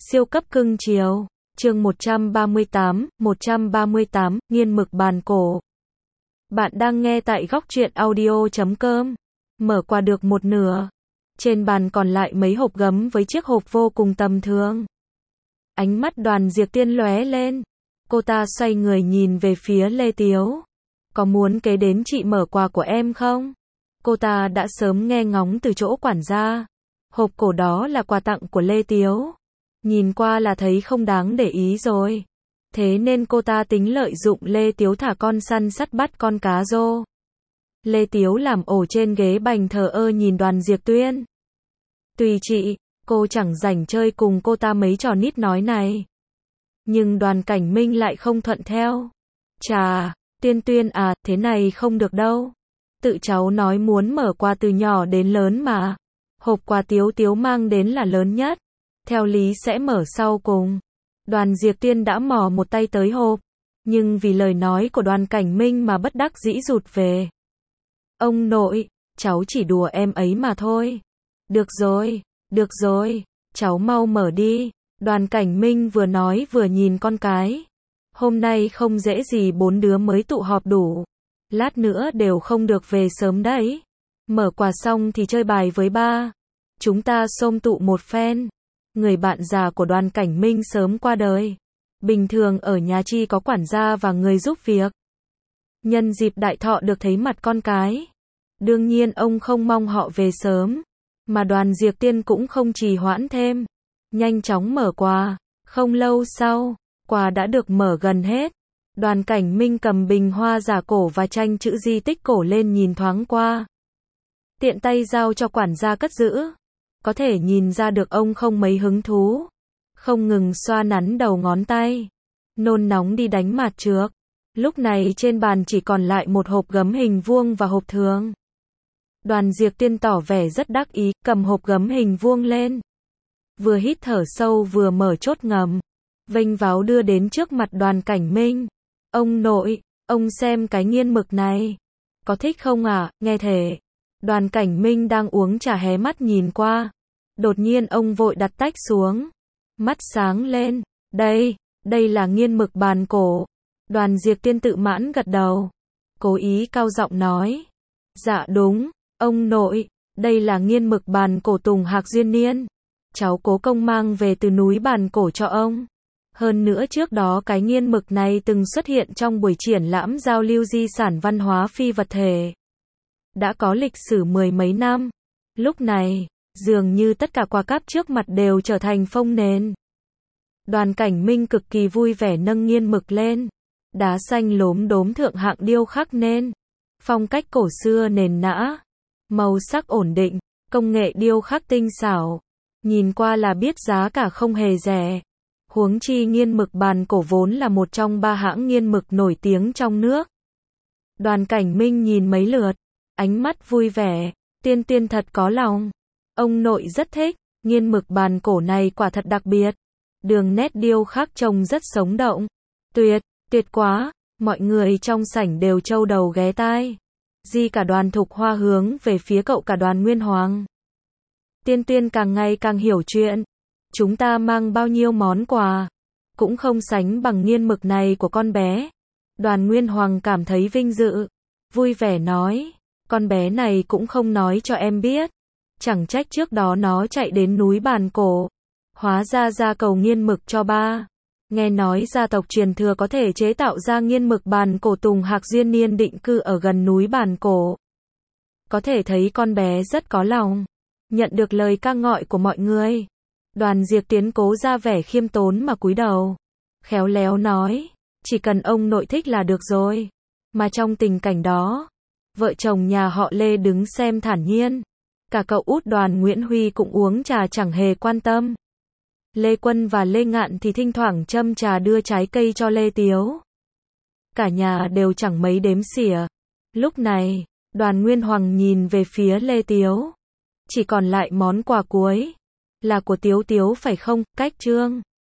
Siêu cấp cưng chiều. Chương 138, nghiên mực bàn cổ. Bạn đang nghe tại góc truyện audio.com. Mở qua được một nửa. Trên bàn còn lại mấy hộp gấm với chiếc hộp vô cùng tầm thường. Ánh mắt Đoàn Diệp Tiên lóe lên. Cô ta xoay người nhìn về phía Lê Tiếu. Có muốn kế đến chị mở quà của em không? Cô ta đã sớm nghe ngóng từ chỗ quản gia. Hộp cổ đó là quà tặng của Lê Tiếu. Nhìn qua là thấy không đáng để ý rồi. Thế nên cô ta tính lợi dụng Lê Tiếu thả con săn sắt bắt con cá rô. Lê Tiếu làm ổ trên ghế bành thờ ơ nhìn Đoàn Diệp Tuyên. Tùy chị, cô chẳng rảnh chơi cùng cô ta mấy trò nít nói này. Nhưng Đoàn Cảnh Minh lại không thuận theo. Chà, Tuyên à, thế này không được đâu. Tự cháu nói muốn mở quà từ nhỏ đến lớn mà. Hộp quà Tiếu mang đến là lớn nhất. Theo lý sẽ mở sau cùng. Đoàn Diệp Tiên đã mò một tay tới hộp. Nhưng vì lời nói của Đoàn Cảnh Minh mà bất đắc dĩ rụt về. Ông nội, cháu chỉ đùa em ấy mà thôi. Được rồi, cháu mau mở đi. Đoàn Cảnh Minh vừa nói vừa nhìn con cái. Hôm nay không dễ gì 4 đứa mới tụ họp đủ. Lát nữa đều không được về sớm đấy. Mở quà xong thì chơi bài với ba. Chúng ta xôm tụ một phen. Người bạn già của Đoàn Cảnh Minh sớm qua đời. Bình thường ở nhà chi có quản gia và người giúp việc. Nhân dịp đại thọ được thấy mặt con cái. Đương nhiên ông không mong họ về sớm. Mà Đoàn Diệp Tiên cũng không trì hoãn thêm. Nhanh chóng mở quà. Không lâu sau, quà đã được mở gần hết. Đoàn Cảnh Minh cầm bình hoa giả cổ và tranh chữ di tích cổ lên nhìn thoáng qua. Tiện tay giao cho quản gia cất giữ. Có thể nhìn ra được ông không mấy hứng thú. Không ngừng xoa nắn đầu ngón tay. Nôn nóng đi đánh mạt trước. Lúc này trên bàn chỉ còn lại một hộp gấm hình vuông và hộp thường. Đoàn Diệp Tiên tỏ vẻ rất đắc ý, cầm hộp gấm hình vuông lên. Vừa hít thở sâu vừa mở chốt ngầm. Vênh váo đưa đến trước mặt Đoàn Cảnh Minh. Ông nội, ông xem cái nghiên mực này. Có thích không à, nghe thể. Đoàn Cảnh Minh đang uống trà hé mắt nhìn qua. Đột nhiên ông vội đặt tách xuống. Mắt sáng lên. Đây là nghiên mực bàn cổ. Đoàn Diệp Tiên tự mãn gật đầu. Cố ý cao giọng nói. Dạ đúng, ông nội, đây là nghiên mực bàn cổ Tùng Hạc Duyên Niên. Cháu cố công mang về từ núi bàn cổ cho ông. Hơn nữa trước đó cái nghiên mực này từng xuất hiện trong buổi triển lãm giao lưu di sản văn hóa phi vật thể. Đã có lịch sử 10 mấy năm. Lúc này, dường như tất cả quà cáp trước mặt đều trở thành phông nền. Đoàn Cảnh Minh cực kỳ vui vẻ nâng nghiên mực lên. Đá xanh lốm đốm thượng hạng điêu khắc nên. Phong cách cổ xưa nền nã. Màu sắc ổn định. Công nghệ điêu khắc tinh xảo. Nhìn qua là biết giá cả không hề rẻ. Huống chi nghiên mực bàn cổ vốn là một trong 3 hãng nghiên mực nổi tiếng trong nước. Đoàn Cảnh Minh nhìn mấy lượt. Ánh mắt vui vẻ. Tiên thật có lòng. Ông nội rất thích. Nghiên mực bàn cổ này quả thật đặc biệt. Đường nét điêu khắc trông rất sống động. Tuyệt quá. Mọi người trong sảnh đều trâu đầu ghé tai. Di cả Đoàn Thục Hoa hướng về phía cậu cả Đoàn Nguyên Hoàng. Tiên càng ngày càng hiểu chuyện. Chúng ta mang bao nhiêu món quà. Cũng không sánh bằng nghiên mực này của con bé. Đoàn Nguyên Hoàng cảm thấy vinh dự. Vui vẻ nói. Con bé này cũng không nói cho em biết. Chẳng trách trước đó nó chạy đến núi bàn cổ. Hóa ra cầu nghiên mực cho ba. Nghe nói gia tộc truyền thừa có thể chế tạo ra nghiên mực bàn cổ Tùng Hạc Duyên Niên định cư ở gần núi bàn cổ. Có thể thấy con bé rất có lòng. Nhận được lời ca ngợi của mọi người. Đoàn Diệp Tiến cố ra vẻ khiêm tốn mà cúi đầu. Khéo léo nói. Chỉ cần ông nội thích là được rồi. Mà trong tình cảnh đó. Vợ chồng nhà họ Lê đứng xem thản nhiên. Cả cậu út Đoàn Nguyễn Huy cũng uống trà chẳng hề quan tâm. Lê Quân và Lê Ngạn thì thỉnh thoảng châm trà đưa trái cây cho Lê Tiếu. Cả nhà đều chẳng mấy đếm xỉa. Lúc này, Đoàn Nguyên Hoàng nhìn về phía Lê Tiếu. Chỉ còn lại món quà cuối. Là của Tiếu phải không, Cách Trương?